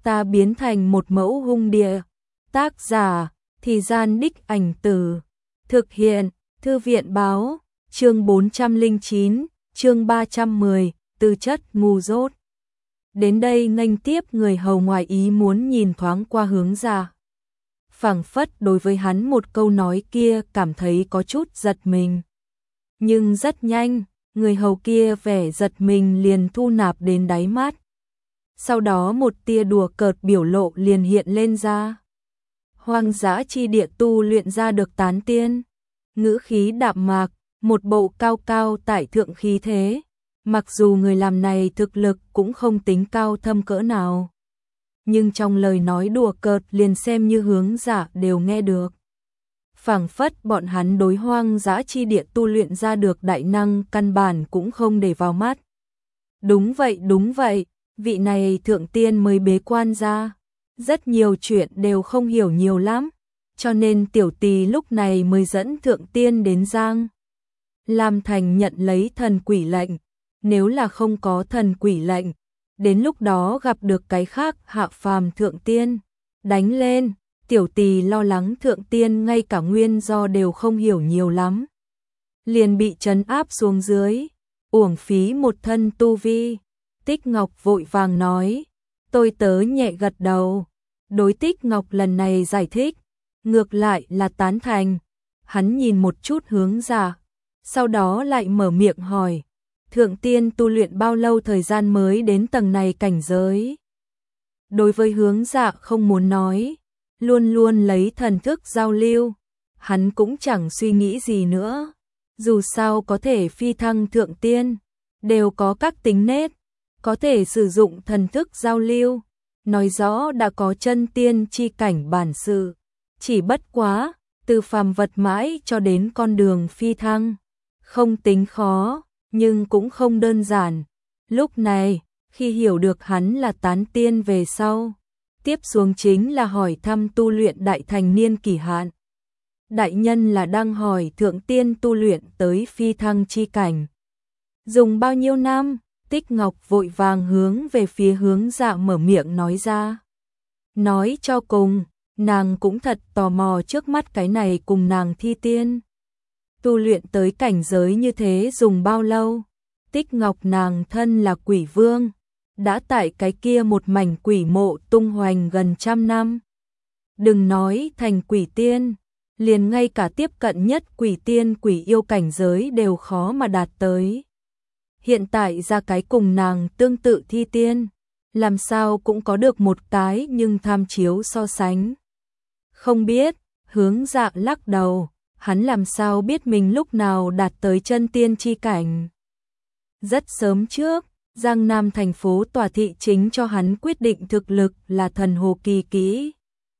ta biến thành một mẫu hung địa. Tác giả, Thì Gian Đích Ảnh Tử. Thực hiện, Thư viện báo, chương 409, chương 310, tư chất ngu dốt. Đến đây nghênh tiếp người hầu ngoài ý muốn nhìn thoáng qua Hướng Dạ. Phảng phất đối với hắn một câu nói kia cảm thấy có chút giật mình. Nhưng rất nhanh, người hầu kia vẻ giật mình liền thu nạp đến đáy mắt. Sau đó một tia đùa cợt biểu lộ liền hiện lên ra. Hoang dã chi địa tu luyện ra được tán tiên. Ngữ khí đạm mạc, một bộ cao cao tại thượng khí thế. Mặc dù người làm này thực lực cũng không tính cao thâm cỡ nào. Nhưng trong lời nói đùa cợt liền xem như Hướng Dạ đều nghe được. Phảng phất bọn hắn đối hoang dã chi địa tu luyện ra được đại năng căn bản cũng không để vào mắt. Đúng vậy, vị này thượng tiên mới bế quan ra. Rất nhiều chuyện đều không hiểu nhiều lắm, cho nên tiểu tỳ lúc này mới dẫn thượng tiên đến Giang Lam Thành nhận lấy thần quỷ lệnh. Nếu là không có thần quỷ lệnh, đến lúc đó gặp được cái khác hạ phàm thượng tiên, đánh lên, tiểu tỳ lo lắng thượng tiên ngay cả nguyên do đều không hiểu nhiều lắm. Liền bị trấn áp xuống dưới, uổng phí một thân tu vi. Tích Ngọc vội vàng nói, tôi tớ nhẹ gật đầu. Đối Tích Ngọc lần này giải thích, ngược lại là tán thành. Hắn nhìn một chút Hướng Dạ, sau đó lại mở miệng hỏi, thượng tiên tu luyện bao lâu thời gian mới đến tầng này cảnh giới? Đối với Hướng Dạ không muốn nói, luôn luôn lấy thần thức giao lưu, hắn cũng chẳng suy nghĩ gì nữa. Dù sao có thể phi thăng thượng tiên, đều có các tính nết, có thể sử dụng thần thức giao lưu, nói rõ đã có chân tiên chi cảnh bản sự. Chỉ bất quá, từ phàm vật mãi cho đến con đường phi thăng, không tính khó, nhưng cũng không đơn giản. Lúc này, khi hiểu được hắn là tán tiên về sau, tiếp xuống chính là hỏi thăm tu luyện đại thành niên kỳ hạn. Đại nhân là đang hỏi thượng tiên tu luyện tới phi thăng chi cảnh dùng bao nhiêu năm? Tích Ngọc vội vàng hướng về phía Hướng Dạ mở miệng nói ra. Nói cho cùng, nàng cũng thật tò mò trước mắt cái này cùng nàng thi tiên. Tu luyện tới cảnh giới như thế dùng bao lâu? Tích Ngọc nàng thân là quỷ vương, đã tại cái kia một mảnh quỷ mộ tung hoành gần 100 năm. Đừng nói thành quỷ tiên, liền ngay cả tiếp cận nhất quỷ tiên quỷ yêu cảnh giới đều khó mà đạt tới. Hiện tại ra cái cùng nàng tương tự thi tiên, làm sao cũng có được một cái nhưng tham chiếu so sánh. Không biết, Hướng Dạ lắc đầu, hắn làm sao biết mình lúc nào đạt tới chân tiên chi cảnh. Rất sớm trước, Giang Nam thành phố tòa thị chính cho hắn quyết định thực lực là thần hồ kỳ kỹ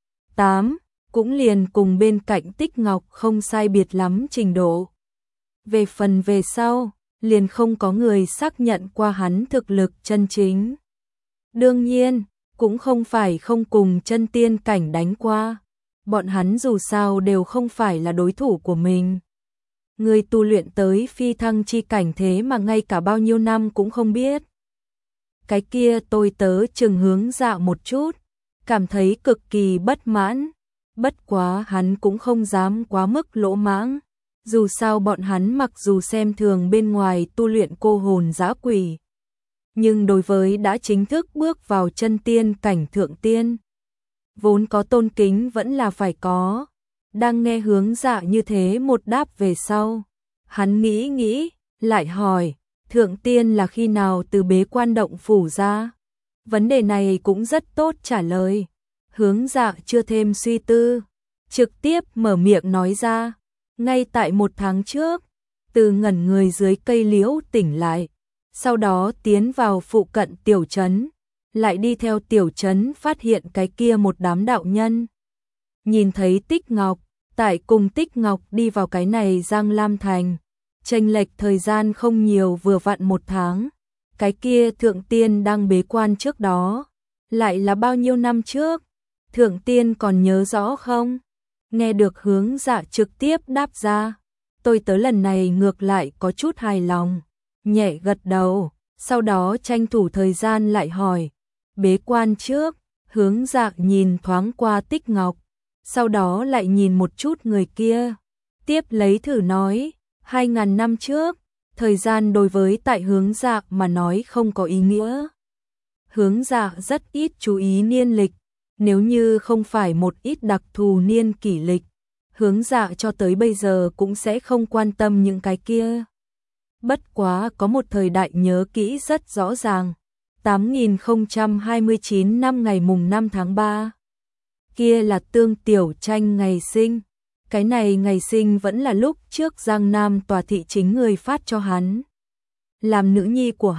8, cũng liền cùng bên cạnh Tích Ngọc không sai biệt lắm trình độ. Về phần về sau, liền không có người xác nhận qua hắn thực lực chân chính. Đương nhiên, cũng không phải không cùng chân tiên cảnh đánh qua. Bọn hắn dù sao đều không phải là đối thủ của mình. Người tu luyện tới phi thăng chi cảnh thế mà ngay cả bao nhiêu năm cũng không biết. Cái kia tôi tớ chừng Hướng Dạ một chút, cảm thấy cực kỳ bất mãn. Bất quá hắn cũng không dám quá mức lỗ mãng. Dù sao bọn hắn mặc dù xem thường bên ngoài tu luyện cô hồn dã quỷ, nhưng đối với đã chính thức bước vào chân tiên cảnh thượng tiên, vốn có tôn kính vẫn là phải có. Đang nghe Hướng Dạ như thế một đáp về sau, hắn nghĩ, lại hỏi, thượng tiên là khi nào từ bế quan động phủ ra? Vấn đề này cũng rất tốt trả lời. Hướng Dạ chưa thêm suy tư, trực tiếp mở miệng nói ra, ngay tại 1 tháng trước, từ ngẩn người dưới cây liễu tỉnh lại, sau đó tiến vào phụ cận tiểu trấn, lại đi theo tiểu trấn phát hiện cái kia một đám đạo nhân. Nhìn thấy Tích Ngọc, tại cùng Tích Ngọc đi vào cái này Giang Lam Thành, chênh lệch thời gian không nhiều vừa vặn 1 tháng, cái kia thượng tiên đang bế quan trước đó, lại là bao nhiêu năm trước, thượng tiên còn nhớ rõ không? Nghe được Hướng Dạ trực tiếp đáp ra, tôi tớ lần này ngược lại có chút hài lòng, nhẹ gật đầu, sau đó tranh thủ thời gian lại hỏi, bế quan trước, Hướng Dạ nhìn thoáng qua Tích Ngọc, sau đó lại nhìn một chút người kia, tiếp lấy thử nói, 2000 năm trước, thời gian đối với tại Hướng Dạ mà nói không có ý nghĩa. Hướng Dạ rất ít chú ý niên lịch, nếu như không phải một ít đặc thù niên kỷ lịch, Hướng Dạ cho tới bây giờ cũng sẽ không quan tâm những cái kia. Bất quá có một thời đại nhớ kỹ rất rõ ràng, 8029 năm ngày mùng 5 tháng 3. Kia là Tương Tiểu Tranh ngày sinh. Cái này ngày sinh vẫn là lúc trước Giang Nam tòa thị chính người phát cho hắn. Làm nữ nhi của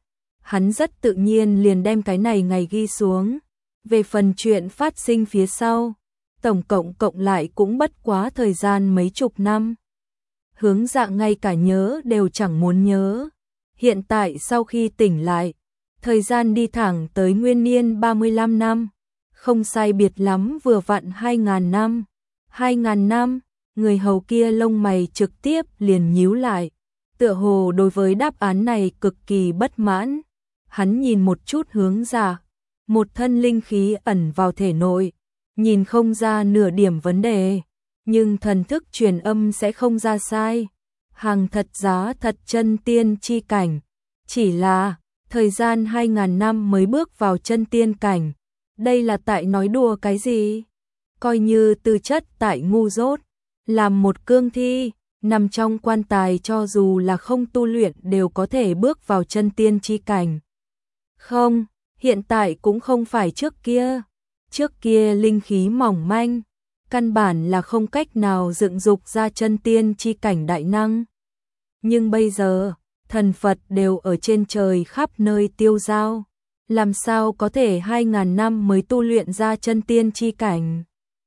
hắn rất tự nhiên liền đem cái này ngày ghi xuống. Về phần chuyện phát sinh phía sau, tổng cộng lại cũng bất quá thời gian mấy chục năm. Hướng Dạ ngay cả nhớ đều chẳng muốn nhớ. Hiện tại sau khi tỉnh lại, thời gian đi thẳng tới nguyên niên 35 năm, không sai biệt lắm vừa vặn 2000 năm. 2000 năm, người hầu kia lông mày trực tiếp liền nhíu lại, tựa hồ đối với đáp án này cực kỳ bất mãn. Hắn nhìn một chút Hướng Dạ, một thân linh khí ẩn vào thể nội, nhìn không ra nửa điểm vấn đề, nhưng thần thức truyền âm sẽ không ra sai. Hàng thật giá thật chân tiên chi cảnh, chỉ là thời gian 2000 năm mới bước vào chân tiên cảnh. Đây là tại nói đùa cái gì? Coi như tư chất tại ngu dốt, làm một cương thi, nằm trong quan tài cho dù là không tu luyện đều có thể bước vào chân tiên chi cảnh. Không, hiện tại cũng không phải trước kia. Trước kia linh khí mỏng manh, căn bản là không cách nào dựng dục ra chân tiên chi cảnh đại năng. Nhưng bây giờ, thần Phật đều ở trên trời khắp nơi tiêu dao, làm sao có thể 2000 năm mới tu luyện ra chân tiên chi cảnh?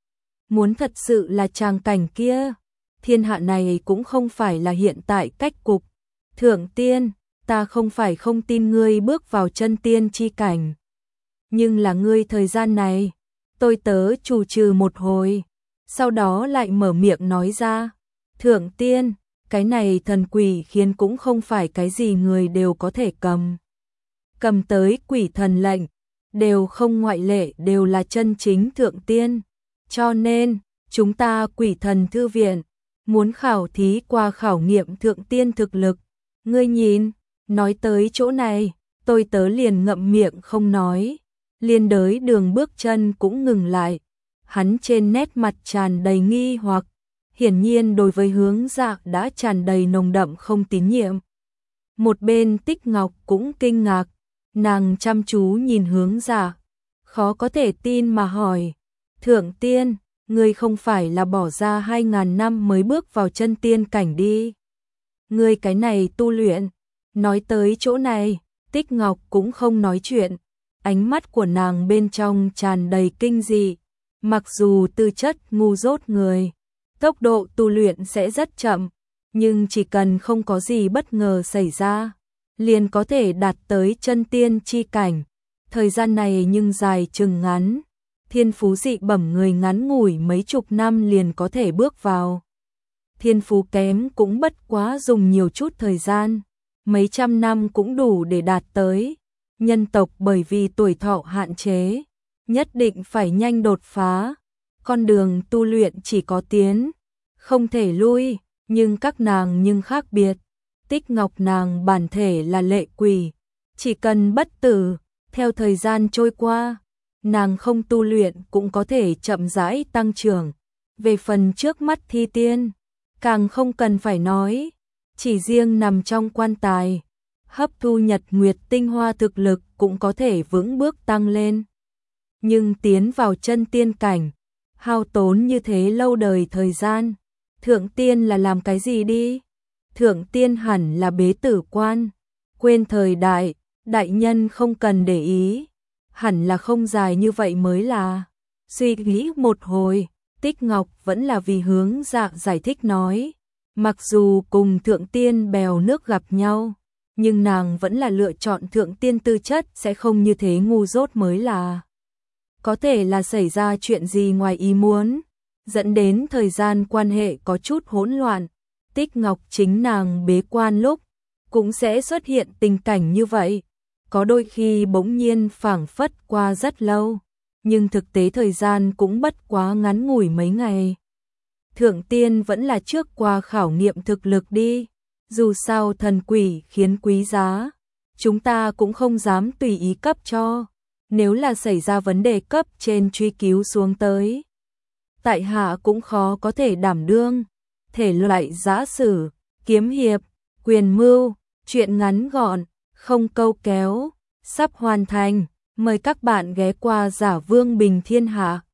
Muốn thật sự là tràng cảnh kia, thiên hạ này cũng không phải là hiện tại cách cục. Thượng tiên, ta không phải không tin ngươi bước vào chân tiên chi cảnh. Nhưng là ngươi thời gian này, tôi tớ chủ trừ một hồi, sau đó lại mở miệng nói ra. Thượng tiên, cái này thần quỷ khiến cũng không phải cái gì người đều có thể cầm. Cầm tới quỷ thần lệnh, đều không ngoại lệ đều là chân chính thượng tiên. Cho nên, chúng ta quỷ thần thư viện, muốn khảo thí qua khảo nghiệm thượng tiên thực lực. Ngươi nhìn, nói tới chỗ này, tôi tớ liền ngậm miệng không nói. Liên đới đường bước chân cũng ngừng lại. Hắn trên nét mặt tràn đầy nghi hoặc, hiển nhiên đối với Hướng Dạ đã tràn đầy nồng đậm không tín nhiệm. Một bên Tích Ngọc cũng kinh ngạc, nàng chăm chú nhìn Hướng Dạ, khó có thể tin mà hỏi, thượng tiên, ngươi không phải là bỏ ra 2000 năm mới bước vào chân tiên cảnh đi. Ngươi cái này tu luyện, nói tới chỗ này, Tích Ngọc cũng không nói chuyện, ánh mắt của nàng bên trong tràn đầy kinh dị. Mặc dù tư chất ngu dốt người, tốc độ tu luyện sẽ rất chậm, nhưng chỉ cần không có gì bất ngờ xảy ra, liền có thể đạt tới chân tiên chi cảnh. Thời gian này nhưng dài chừng ngắn, thiên phú dị bẩm người ngắn ngủi mấy chục năm liền có thể bước vào. Thiên phú kém cũng bất quá dùng nhiều chút thời gian, mấy trăm năm cũng đủ để đạt tới. Nhân tộc bởi vì tuổi thọ hạn chế, nhất định phải nhanh đột phá. Con đường tu luyện chỉ có tiến, không thể lui, nhưng các nàng nhưng khác biệt. Tích Ngọc nàng bản thể là lệ quỷ, chỉ cần bất tử, theo thời gian trôi qua, nàng không tu luyện cũng có thể chậm rãi tăng trưởng. Về phần trước mắt thi tiên, càng không cần phải nói, chỉ riêng nằm trong quan tài, hấp thu nhật nguyệt tinh hoa thực lực cũng có thể vững bước tăng lên. Nhưng tiến vào chân tiên cảnh, hao tốn như thế lâu đời thời gian, thượng tiên là làm cái gì đi? Thượng tiên hẳn là bế tử quan, quên thời đại, đại nhân không cần để ý, hẳn là không dài như vậy mới là. Suy nghĩ một hồi, Tích Ngọc vẫn là vì Hướng Dạ giải thích nói, mặc dù cùng thượng tiên bèo nước gặp nhau, nhưng nàng vẫn là lựa chọn thượng tiên tư chất sẽ không như thế ngu dốt mới là. Có thể là xảy ra chuyện gì ngoài ý muốn, dẫn đến thời gian quan hệ có chút hỗn loạn. Tích Ngọc chính nàng bế quan lúc, cũng sẽ xuất hiện tình cảnh như vậy. Có đôi khi bỗng nhiên phảng phất qua rất lâu, nhưng thực tế thời gian cũng bất quá ngắn ngủi mấy ngày. Thượng tiên vẫn là trước qua khảo nghiệm thực lực đi, dù sao thần quỷ khiến quý giá, chúng ta cũng không dám tùy ý cấp cho, nếu là xảy ra vấn đề cấp trên truy cứu xuống tới. Tại hạ cũng khó có thể đảm đương, thể loại giã sử, kiếm hiệp, quyền mưu, truyện ngắn gọn, không câu kéo, sắp hoàn thành, mời các bạn ghé qua Giả Vương Bình Thiên Hạ.